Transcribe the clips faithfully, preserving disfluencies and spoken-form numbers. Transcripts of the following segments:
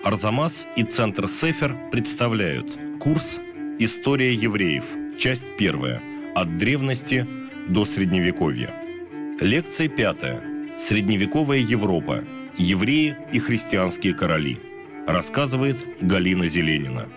Арзамас и Центр Сефер представляют курс «История евреев», часть первая, от древности до Средневековья. Лекция пятая. Средневековая Европа. Евреи и христианские короли. Рассказывает Галина Зеленина.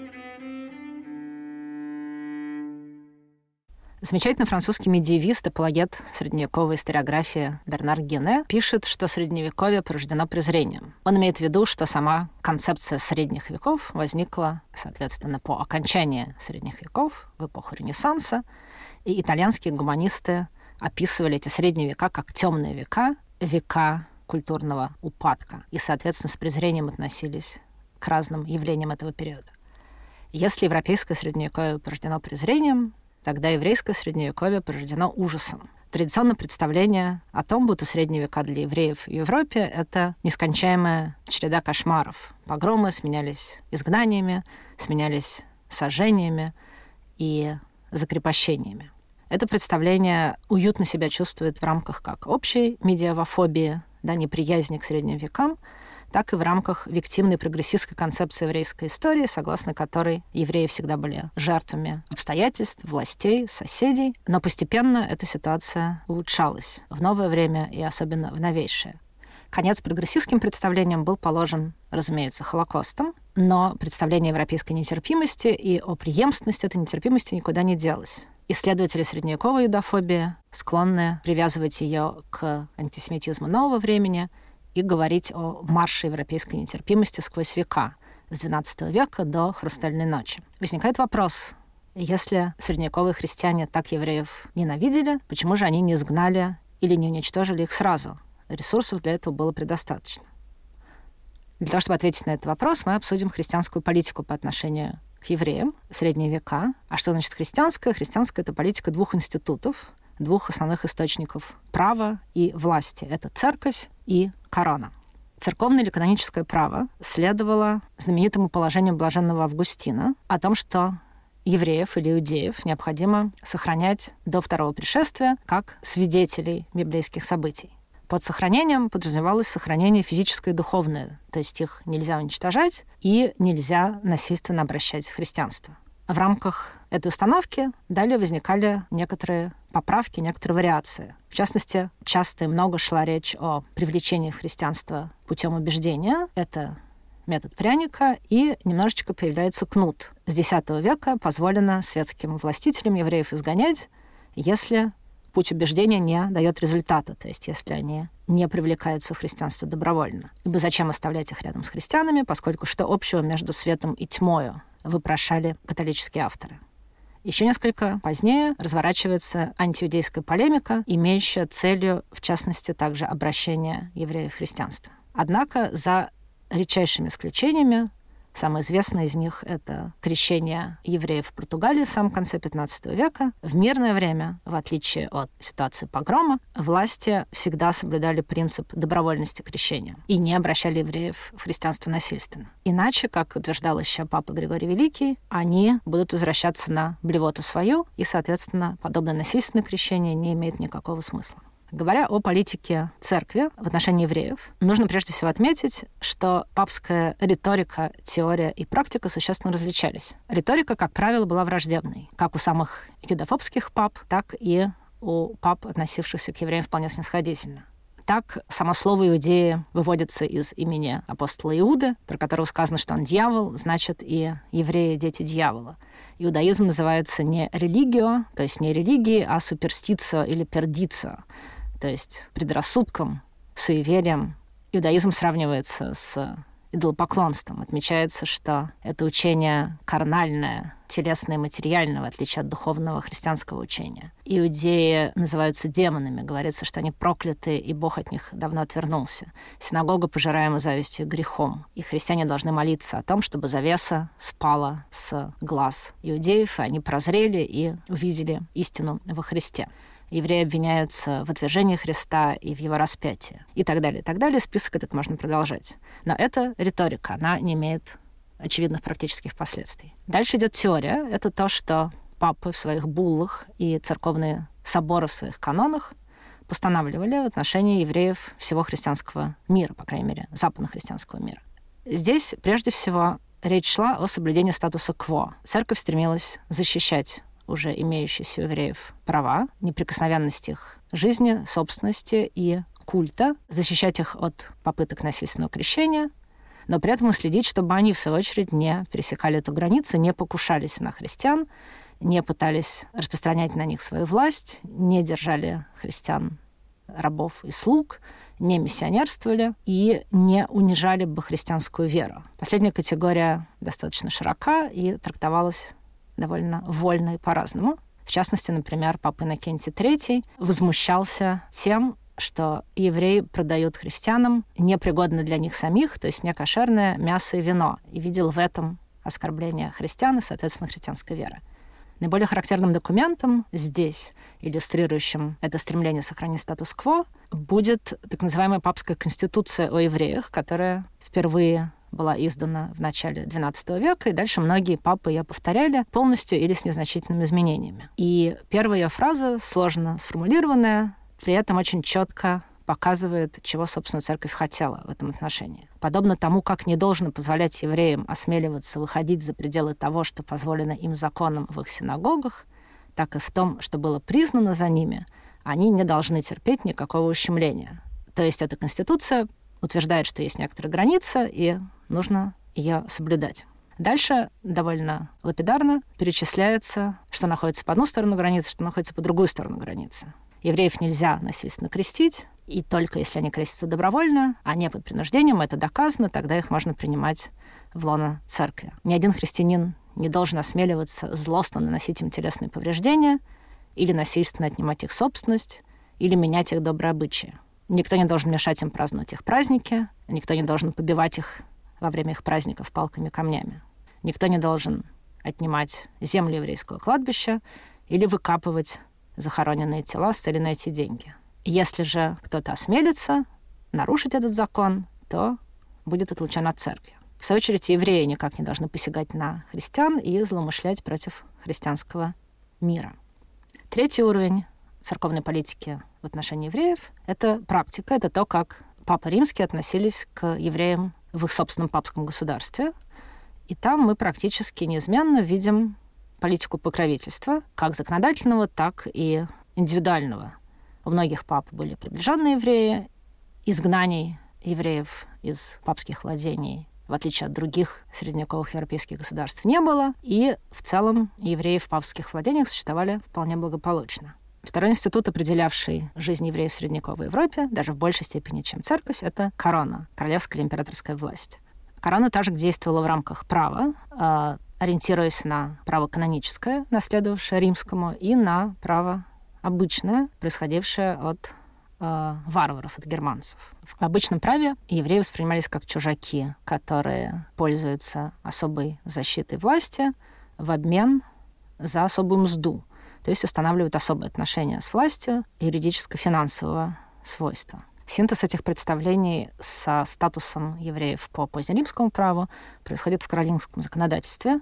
Замечательный французский медиевист, апологет средневековой историографии Бернар Гене пишет, что Средневековье порождено презрением. Он имеет в виду, что сама концепция средних веков возникла, соответственно, по окончании средних веков, в эпоху Ренессанса, и итальянские гуманисты описывали эти средние века как темные века, века культурного упадка, и, соответственно, с презрением относились к разным явлениям этого периода. Если европейское средневековье порождено презрением, тогда еврейское средневековье порождено ужасом. Традиционное представление о том, будто средние века для евреев в Европе — это нескончаемая череда кошмаров. Погромы сменялись изгнаниями, сменялись сожжениями и закрепощениями. Это представление уютно себя чувствует в рамках как общей медиавофобии, да, неприязни к средним векам, так и в рамках виктимной прогрессистской концепции еврейской истории, согласно которой евреи всегда были жертвами обстоятельств, властей, соседей. Но постепенно эта ситуация улучшалась в новое время и особенно в новейшее. Конец прогрессистским представлениям был положен, разумеется, Холокостом, но представление европейской нетерпимости и о преемственности этой нетерпимости никуда не делось. Исследователи средневековой юдофобии склонны привязывать ее к антисемитизму нового времени и говорить о марше европейской нетерпимости сквозь века, с двенадцатого века до Хрустальной ночи. Возникает вопрос, если средневековые христиане так евреев ненавидели, почему же они не изгнали или не уничтожили их сразу? Ресурсов для этого было предостаточно. Для того, чтобы ответить на этот вопрос, мы обсудим христианскую политику по отношению к евреям в средние века. А что значит христианская? Христианская — это политика двух институтов, двух основных источников права и власти. Это церковь и корона. Церковное или каноническое право следовало знаменитому положению блаженного Августина о том, что евреев или иудеев необходимо сохранять до второго пришествия как свидетелей библейских событий. Под сохранением подразумевалось сохранение физическое и духовное, то есть их нельзя уничтожать и нельзя насильственно обращать в христианство. В рамках этой установки далее возникали некоторые поправки, некоторые вариации. В частности, часто и много шла речь о привлечении в христианство путем убеждения. Это метод пряника, и немножечко появляется кнут. С десятого века позволено светским властителям евреев изгонять, если путь убеждения не дает результата, то есть если они не привлекаются в христианство добровольно. Ибо зачем оставлять их рядом с христианами, поскольку что общего между светом и тьмою, вопрошали католические авторы. Еще несколько позднее разворачивается антииудейская полемика, имеющая целью, в частности, также обращение евреев в христианство. Однако за редчайшими исключениями, самое известное из них — это крещение евреев в Португалии в самом конце пятнадцатого века. В мирное время, в отличие от ситуации погрома, власти всегда соблюдали принцип добровольности крещения и не обращали евреев в христианство насильственно. Иначе, как утверждал еще папа Григорий Великий, они будут возвращаться на блевоту свою, и, соответственно, подобное насильственное крещение не имеет никакого смысла. Говоря о политике церкви в отношении евреев, нужно прежде всего отметить, что папская риторика, теория и практика существенно различались. Риторика, как правило, была враждебной, как у самых юдофобских пап, так и у пап, относившихся к евреям вполне снисходительно. Так, само слово «иудеи» выводится из имени апостола Иуды, про которого сказано, что он дьявол, значит, и евреи — дети дьявола. Иудаизм называется не религио, то есть не религией, а суперстицио или пердицио, то есть предрассудком, суеверием. Иудаизм сравнивается с идолопоклонством. Отмечается, что это учение карнальное, телесное и материальное, в отличие от духовного христианского учения. Иудеи называются демонами. Говорится, что они прокляты, и Бог от них давно отвернулся. Синагога пожираема завистью и грехом. И христиане должны молиться о том, чтобы завеса спала с глаз иудеев, и они прозрели и увидели истину во Христе. Евреи обвиняются в отвержении Христа и в его распятии. И так далее, и так далее. Список этот можно продолжать. Но это риторика, она не имеет очевидных практических последствий. Дальше идет теория. Это то, что папы в своих буллах и церковные соборы в своих канонах постанавливали в отношении евреев всего христианского мира, по крайней мере, западно-христианского мира. Здесь, прежде всего, речь шла о соблюдении статуса кво. Церковь стремилась защищать уже имеющиеся у евреев права, неприкосновенность их жизни, собственности и культа, защищать их от попыток насильственного крещения, но при этом и следить, чтобы они, в свою очередь, не пересекали эту границу, не покушались на христиан, не пытались распространять на них свою власть, не держали христиан рабов и слуг, не миссионерствовали и не унижали бы христианскую веру. Последняя категория достаточно широка и трактовалась довольно вольно и по-разному. В частности, например, папа Иннокентий третий возмущался тем, что евреи продают христианам непригодное для них самих, то есть некошерное мясо и вино, и видел в этом оскорбление христиан и, соответственно, христианской веры. Наиболее характерным документом здесь, иллюстрирующим это стремление сохранить статус-кво, будет так называемая папская конституция о евреях, которая впервые была издана в начале двенадцатого века, и дальше многие папы ее повторяли полностью или с незначительными изменениями. И первая ее фраза, сложно сформулированная, при этом очень четко показывает, чего, собственно, церковь хотела в этом отношении. Подобно тому, как не должно позволять евреям осмеливаться выходить за пределы того, что позволено им законом в их синагогах, так и в том, что было признано за ними, они не должны терпеть никакого ущемления. То есть эта конституция утверждает, что есть некоторая граница, и нужно ее соблюдать. Дальше довольно лапидарно перечисляется, что находится по одну сторону границы, что находится по другую сторону границы. Евреев нельзя насильственно крестить, и только если они крестятся добровольно, а не под принуждением, это доказано, тогда их можно принимать в лоно церкви. Ни один христианин не должен осмеливаться злостно наносить им телесные повреждения или насильственно отнимать их собственность, или менять их добрые обычаи. Никто не должен мешать им праздновать их праздники, никто не должен побивать их во время их праздников палками и камнями. Никто не должен отнимать землю еврейского кладбища или выкапывать захороненные тела с целью найти деньги. Если же кто-то осмелится нарушить этот закон, то будет отлучен от церкви. В свою очередь, евреи никак не должны посягать на христиан и злоумышлять против христианского мира. Третий уровень церковной политики в отношении евреев — это практика, это то, как папы римские относились к евреям в их собственном папском государстве. И там мы практически неизменно видим политику покровительства, как законодательного, так и индивидуального. У многих пап были приближенные евреи, изгнаний евреев из папских владений, в отличие от других средневековых европейских государств, не было, и в целом евреи в папских владениях существовали вполне благополучно. Второй институт, определявший жизнь евреев в средневековой Европе, даже в большей степени, чем церковь, это корона, королевская или императорская власть. Корона также действовала в рамках права, э, ориентируясь на право каноническое, наследовавшее римскому, и на право обычное, происходившее от э, варваров, от германцев. В обычном праве евреи воспринимались как чужаки, которые пользуются особой защитой власти в обмен за особую мзду, то есть устанавливают особые отношения с властью юридическо-финансового свойства. Синтез этих представлений со статусом евреев по позднеримскому праву происходит в каролингском законодательстве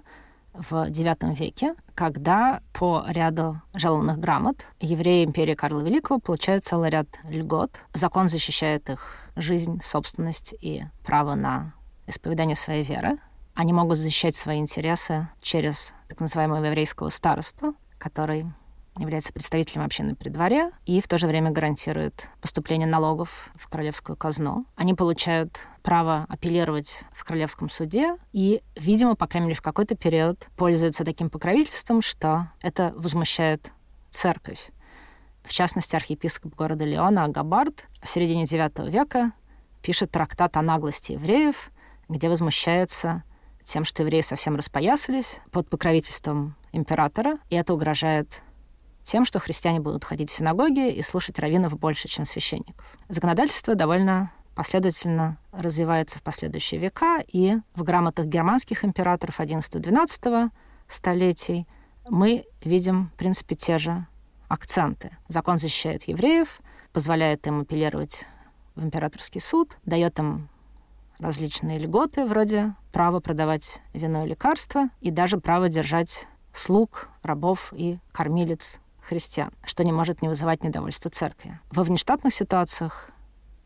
в девятом веке, когда по ряду жалованных грамот евреи империи Карла Великого получают целый ряд льгот. Закон защищает их жизнь, собственность и право на исповедание своей веры. Они могут защищать свои интересы через так называемого еврейского старосту, который является представителем общины при дворе и в то же время гарантирует поступление налогов в королевскую казну. Они получают право апеллировать в королевском суде и, видимо, по крайней мере, в какой-то период пользуются таким покровительством, что это возмущает церковь. В частности, архиепископ города Леона Агабард в середине девятого века пишет трактат о наглости евреев, где возмущается тем, что евреи совсем распоясались под покровительством императора, и это угрожает тем, что христиане будут ходить в синагоги и слушать раввинов больше, чем священников. Законодательство довольно последовательно развивается в последующие века, и в грамотах германских императоров одиннадцатого-двенадцатого столетий мы видим, в принципе, те же акценты. Закон защищает евреев, позволяет им апеллировать в императорский суд, дает им различные льготы, вроде права продавать вино и лекарства, и даже право держать слуг, рабов и кормилиц христиан, что не может не вызывать недовольства церкви. Во внештатных ситуациях,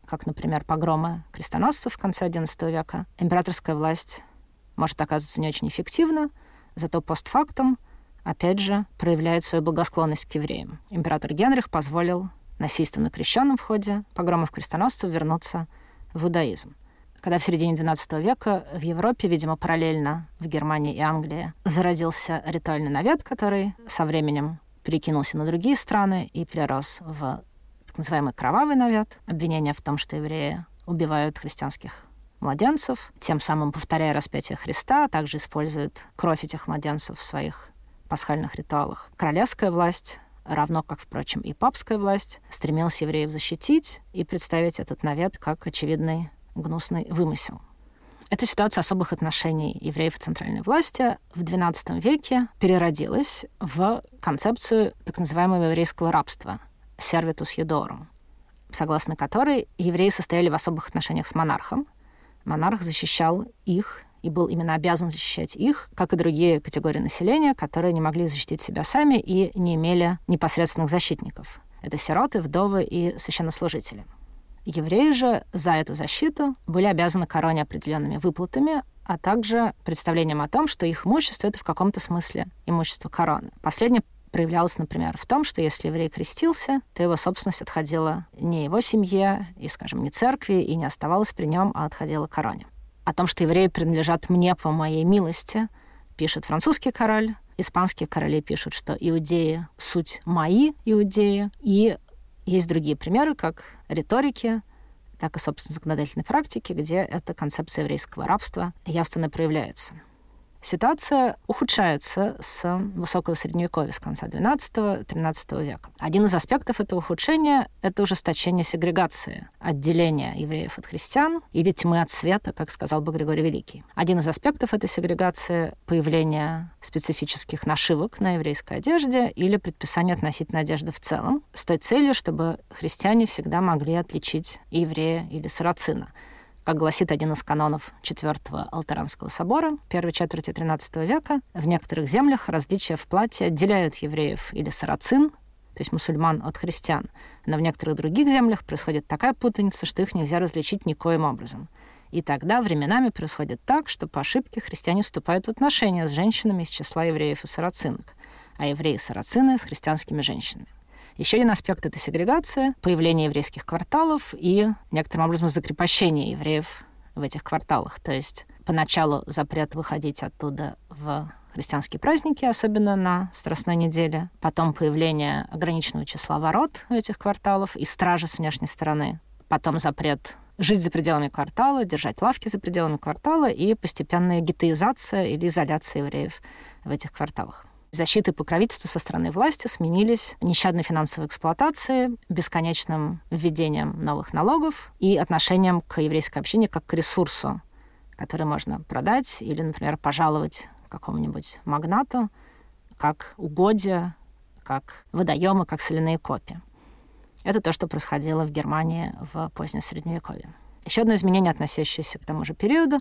как, например, погромы крестоносцев в конце одиннадцатого века, императорская власть может оказаться не очень эффективна, зато постфактум, опять же, проявляет свою благосклонность к евреям. Император Генрих позволил насильственно крещенным в ходе погромов крестоносцев вернуться в иудаизм. Когда в середине двенадцатого века в Европе, видимо, параллельно в Германии и Англии зародился ритуальный навет, который со временем перекинулся на другие страны и перерос в так называемый кровавый навет, обвинение в том, что евреи убивают христианских младенцев, тем самым повторяя распятие Христа, а также используют кровь этих младенцев в своих пасхальных ритуалах. Королевская власть, равно как, впрочем, и папская власть, стремилась евреев защитить и представить этот навет как очевидный гнусный вымысел. Эта ситуация особых отношений евреев и центральной власти в двенадцатом веке переродилась в концепцию так называемого еврейского рабства «servitus iudeorum», согласно которой евреи состояли в особых отношениях с монархом. Монарх защищал их и был именно обязан защищать их, как и другие категории населения, которые не могли защитить себя сами и не имели непосредственных защитников. Это сироты, вдовы и священнослужители. Евреи же за эту защиту были обязаны короне определенными выплатами, а также представлением о том, что их имущество — это в каком-то смысле имущество короны. Последнее проявлялось, например, в том, что если еврей крестился, то его собственность отходила не его семье, и, скажем, не церкви, и не оставалась при нем, а отходила короне. О том, что евреи принадлежат мне по моей милости, пишет французский король. Испанские короли пишут, что иудеи — суть мои иудеи. И есть другие примеры, как риторики, так и, собственно, законодательной практики, где эта концепция еврейского рабства явственно проявляется. Ситуация ухудшается с высокого средневековья, с конца двенадцатого-тринадцатого века. Один из аспектов этого ухудшения — это ужесточение сегрегации, отделения евреев от христиан или тьмы от света, как сказал бы Григорий Великий. Один из аспектов этой сегрегации — появление специфических нашивок на еврейской одежде или предписание относительно одежды в целом, с той целью, чтобы христиане всегда могли отличить еврея или сарацина. Как гласит один из канонов Четвертого Алтеранского собора первой четверти тринадцатого века, в некоторых землях различия в платье отделяют евреев или сарацин, то есть мусульман, от христиан, но в некоторых других землях происходит такая путаница, что их нельзя различить никоим образом. И тогда временами происходит так, что по ошибке христиане вступают в отношения с женщинами из числа евреев и сарацинок, а евреи и сарацины с христианскими женщинами. Еще один аспект — это сегрегация, появление еврейских кварталов и, некоторым образом, закрепощение евреев в этих кварталах. То есть поначалу запрет выходить оттуда в христианские праздники, особенно на Страстной неделе. Потом появление ограниченного числа ворот в этих кварталах и стражи с внешней стороны. Потом запрет жить за пределами квартала, держать лавки за пределами квартала и постепенная геттоизация или изоляция евреев в этих кварталах. Защита и покровительство со стороны власти сменились нещадной финансовой эксплуатацией, бесконечным введением новых налогов и отношением к еврейской общине как к ресурсу, который можно продать или, например, пожаловать какому-нибудь магнату, как угодья, как водоемы, как соляные копи. Это то, что происходило в Германии в позднем Средневековье. Еще одно изменение, относящееся к тому же периоду,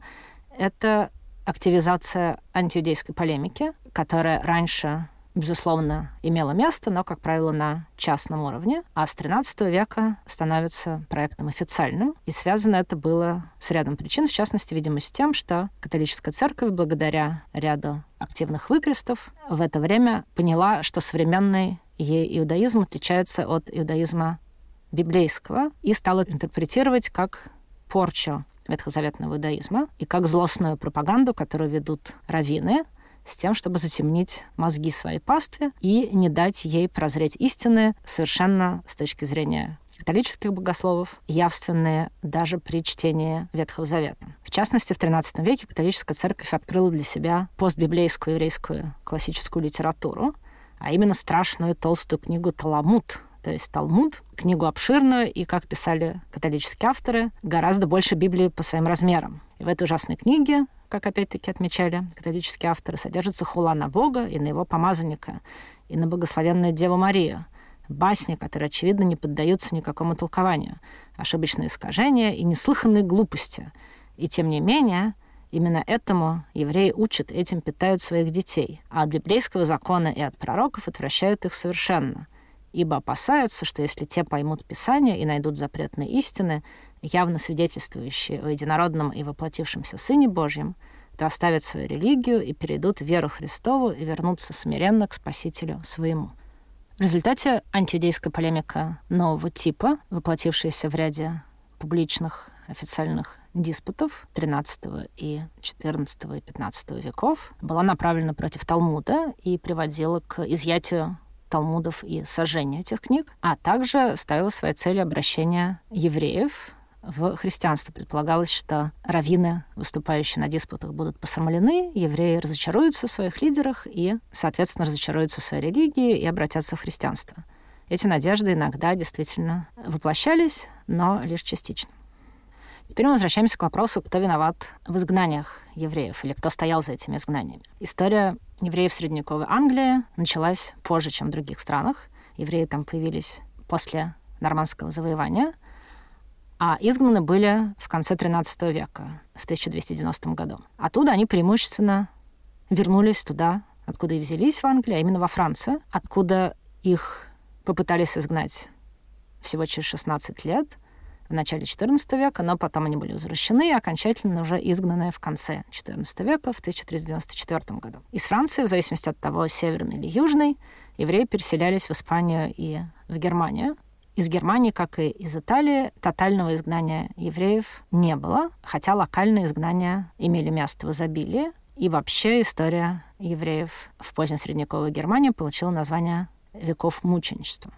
это активизация антииудейской полемики, которая раньше, безусловно, имела место, но, как правило, на частном уровне, а с тринадцатого века становится проектом официальным. И связано это было с рядом причин, в частности, видимо, с тем, что католическая церковь, благодаря ряду активных выкрестов, в это время поняла, что современный ей иудаизм отличается от иудаизма библейского и стала интерпретировать как порчу ветхозаветного иудаизма и как злостную пропаганду, которую ведут раввины, с тем, чтобы затемнить мозги своей пастве и не дать ей прозреть истины, совершенно с точки зрения католических богословов, явственные даже при чтении Ветхого Завета. В частности, в тринадцатом веке католическая церковь открыла для себя постбиблейскую еврейскую классическую литературу, а именно страшную толстую книгу «Таламуд», то есть Талмуд, книгу обширную и, как писали католические авторы, гораздо больше Библии по своим размерам. И в этой ужасной книге, как опять-таки отмечали католические авторы, содержится хула на Бога и на его помазанника, и на благословенную Деву Марию, басни, которые, очевидно, не поддаются никакому толкованию, ошибочные искажения и неслыханные глупости. И, тем не менее, именно этому евреи учат, этим питают своих детей, а от библейского закона и от пророков отвращают их совершенно, ибо опасаются, что если те поймут Писание и найдут запретные истины, явно свидетельствующие о единородном и воплотившемся Сыне Божьем, то оставят свою религию и перейдут в веру Христову и вернутся смиренно к Спасителю своему. В результате антииудейская полемика нового типа, воплотившаяся в ряде публичных официальных диспутов тринадцатого и четырнадцатого и пятнадцатого веков, была направлена против Талмуда и приводила к изъятию Талмудов и сожжению этих книг, а также ставила своей целью обращение евреев в христианство. Предполагалось, что раввины, выступающие на диспутах, будут посрамлены, евреи разочаруются в своих лидерах и, соответственно, разочаруются в своей религии и обратятся в христианство. Эти надежды иногда действительно воплощались, но лишь частично. Теперь мы возвращаемся к вопросу, кто виноват в изгнаниях евреев или кто стоял за этими изгнаниями. История евреев в средневековой Англии началась позже, чем в других странах. Евреи там появились после нормандского завоевания, а изгнаны были в конце тринадцатого века, в тысяча двести девяностом году. Оттуда они преимущественно вернулись туда, откуда и взялись в Англии, а именно во Францию, откуда их попытались изгнать всего через шестнадцать лет, в начале четырнадцатого века, но потом они были возвращены и окончательно уже изгнаны в конце четырнадцатого века, в тысяча триста девяносто четвёртом году. Из Франции, в зависимости от того, северный или южный, евреи переселялись в Испанию и в Германию. Из Германии, как и из Италии, тотального изгнания евреев не было, хотя локальные изгнания имели место в изобилии. И вообще история евреев в позднесредневековой Германии получила название «веков мученичества».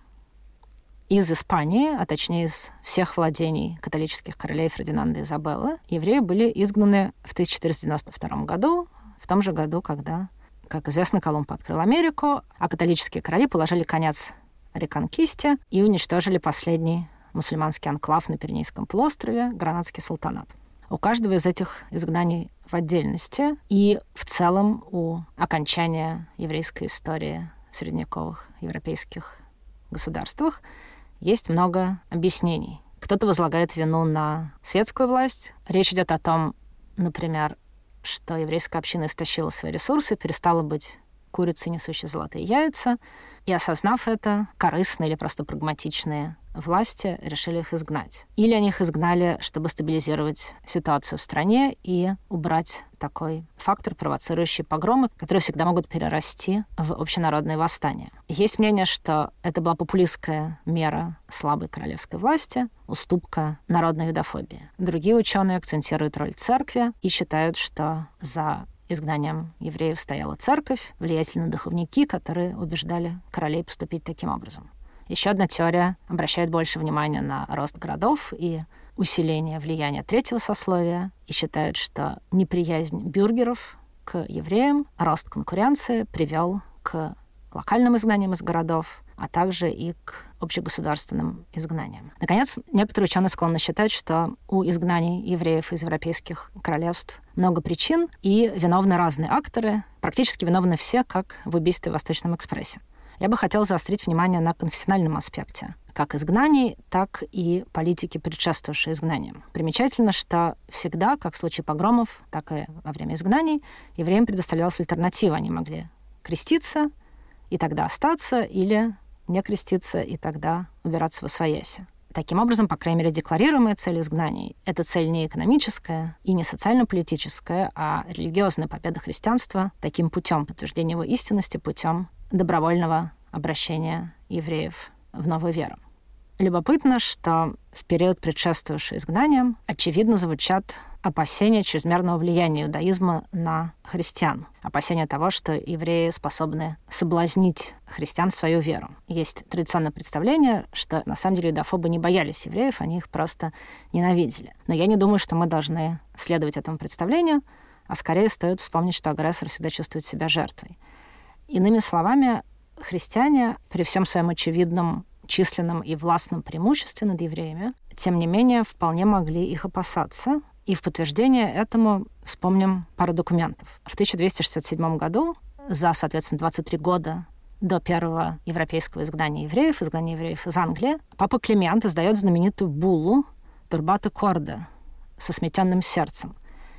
Из Испании, а точнее из всех владений католических королей Фердинанда и Изабеллы, евреи были изгнаны в тысяча четыреста девяносто втором году, в том же году, когда, как известно, Колумб открыл Америку, а католические короли положили конец реконкисте и уничтожили последний мусульманский анклав на Пиренейском полуострове, Гранадский султанат. У каждого из этих изгнаний в отдельности и в целом у окончания еврейской истории в средневековых европейских государствах есть много объяснений. Кто-то возлагает вину на светскую власть. Речь идет о том, например, что еврейская община истощила свои ресурсы, перестала быть курицей, несущей золотые яйца, и, осознав это, корыстные или просто прагматичные власти решили их изгнать. Или они их изгнали, чтобы стабилизировать ситуацию в стране и убрать такой фактор, провоцирующий погромы, которые всегда могут перерасти в общенародные восстания. Есть мнение, что это была популистская мера слабой королевской власти, уступка народной юдофобии. Другие ученые акцентируют роль церкви и считают, что за изгнанием евреев стояла церковь, влиятельные духовники, которые убеждали королей поступить таким образом. Еще одна теория обращает больше внимания на рост городов и усиление влияния третьего сословия и считает, что неприязнь бюргеров к евреям, рост конкуренции привел к локальным изгнаниям из городов, а также и к общегосударственным изгнаниям. Наконец, некоторые ученые склонны считать, что у изгнаний евреев из европейских королевств много причин, и виновны разные акторы, практически виновны все, как в убийстве в Восточном экспрессе. Я бы хотела заострить внимание на конфессиональном аспекте как изгнаний, так и политики, предшествовавшей изгнаниям. Примечательно, что всегда, как в случае погромов, так и во время изгнаний, евреям предоставлялась альтернатива. Они могли креститься и тогда остаться, или не креститься и тогда убираться восвояси. Таким образом, по крайней мере, декларируемая цель изгнаний — это цель не экономическая и не социально-политическая, а религиозная победа христианства таким путем, подтверждения его истинности путем добровольного обращения евреев в новую веру. Любопытно, что в период, предшествовавший изгнаниям, очевидно звучат опасения чрезмерного влияния иудаизма на христиан. Опасения того, что евреи способны соблазнить христиан в свою веру. Есть традиционное представление, что на самом деле иудофобы не боялись евреев, они их просто ненавидели. Но я не думаю, что мы должны следовать этому представлению, а скорее стоит вспомнить, что агрессор всегда чувствует себя жертвой. Иными словами, христиане при всем своем очевидном численном и властном преимуществе над евреями, тем не менее, вполне могли их опасаться. И в подтверждение этому вспомним пару документов. В тысяча двести шестьдесят седьмом году, за, соответственно, двадцать три года до первого европейского изгнания евреев, изгнания евреев из Англии, папа Климент издает знаменитую буллу «Турбата Корда» со сметенным сердцем.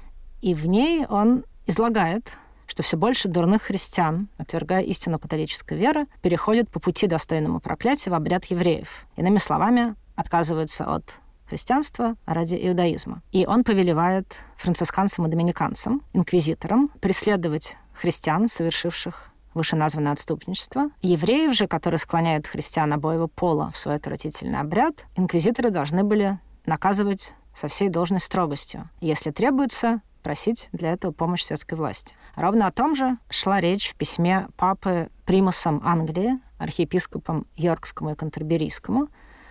И в ней он излагает, что все больше дурных христиан, отвергая истину католической веры, переходят по пути достойному проклятия в обряд евреев. Иными словами, отказываются от христианства ради иудаизма. И он повелевает францисканцам и доминиканцам, инквизиторам, преследовать христиан, совершивших вышеназванное отступничество. Евреев же, которые склоняют христиан обоего пола в свой отвратительный обряд, инквизиторы должны были наказывать со всей должной строгостью. Если требуется, просить для этого помощь светской власти. Ровно о том же шла речь в письме папы примусом Англии, архиепископом Йоркскому и Кантерберийскому,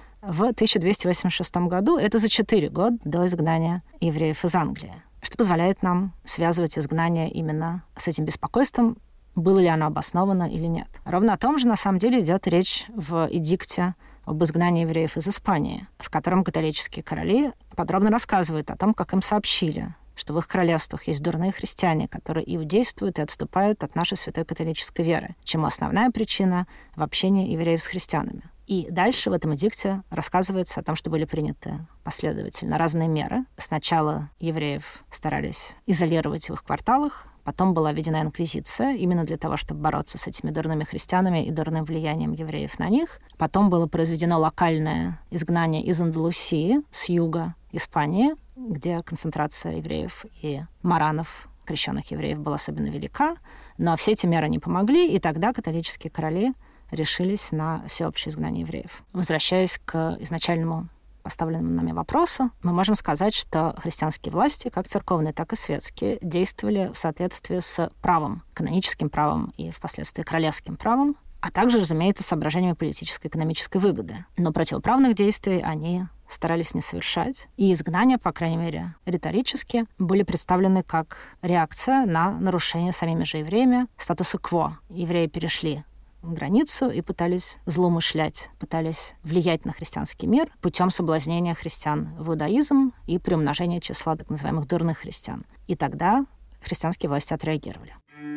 в тысяча двести восемьдесят шестом году, это за четыре года до изгнания евреев из Англии, что позволяет нам связывать изгнание именно с этим беспокойством, было ли оно обосновано или нет. Ровно о том же, на самом деле, идет речь в эдикте об изгнании евреев из Испании, в котором католические короли подробно рассказывают о том, как им сообщили, что в их королевствах есть дурные христиане, которые иудействуют и отступают от нашей святой католической веры, чему основная причина в общении евреев с христианами. И дальше в этом эдикте рассказывается о том, что были приняты последовательно разные меры. Сначала евреев старались изолировать в их кварталах, потом была введена инквизиция именно для того, чтобы бороться с этими дурными христианами и дурным влиянием евреев на них. Потом было произведено локальное изгнание из Андалусии, с юга Испании, где концентрация евреев и маранов, крещенных евреев, была особенно велика. Но все эти меры не помогли, и тогда католические короли решились на всеобщее изгнание евреев. Возвращаясь к изначальному поставленному нами вопросу, мы можем сказать, что христианские власти, как церковные, так и светские, действовали в соответствии с правом, каноническим правом и впоследствии королевским правом, а также, разумеется, соображениями политической и экономической выгоды. Но противоправных действий они старались не совершать. И изгнания, по крайней мере, риторически, были представлены как реакция на нарушение самими же евреями статуса кво. Евреи перешли границу и пытались злоумышлять, пытались влиять на христианский мир путем соблазнения христиан в иудаизм и приумножения числа так называемых дурных христиан. И тогда христианские власти отреагировали.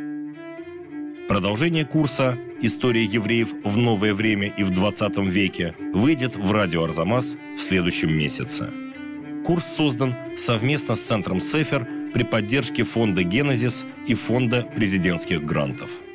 Продолжение курса «История евреев в новое время и в двадцатом веке» выйдет в радио «Арзамас» в следующем месяце. Курс создан совместно с Центром Сефер при поддержке фонда «Генезис» и фонда президентских грантов.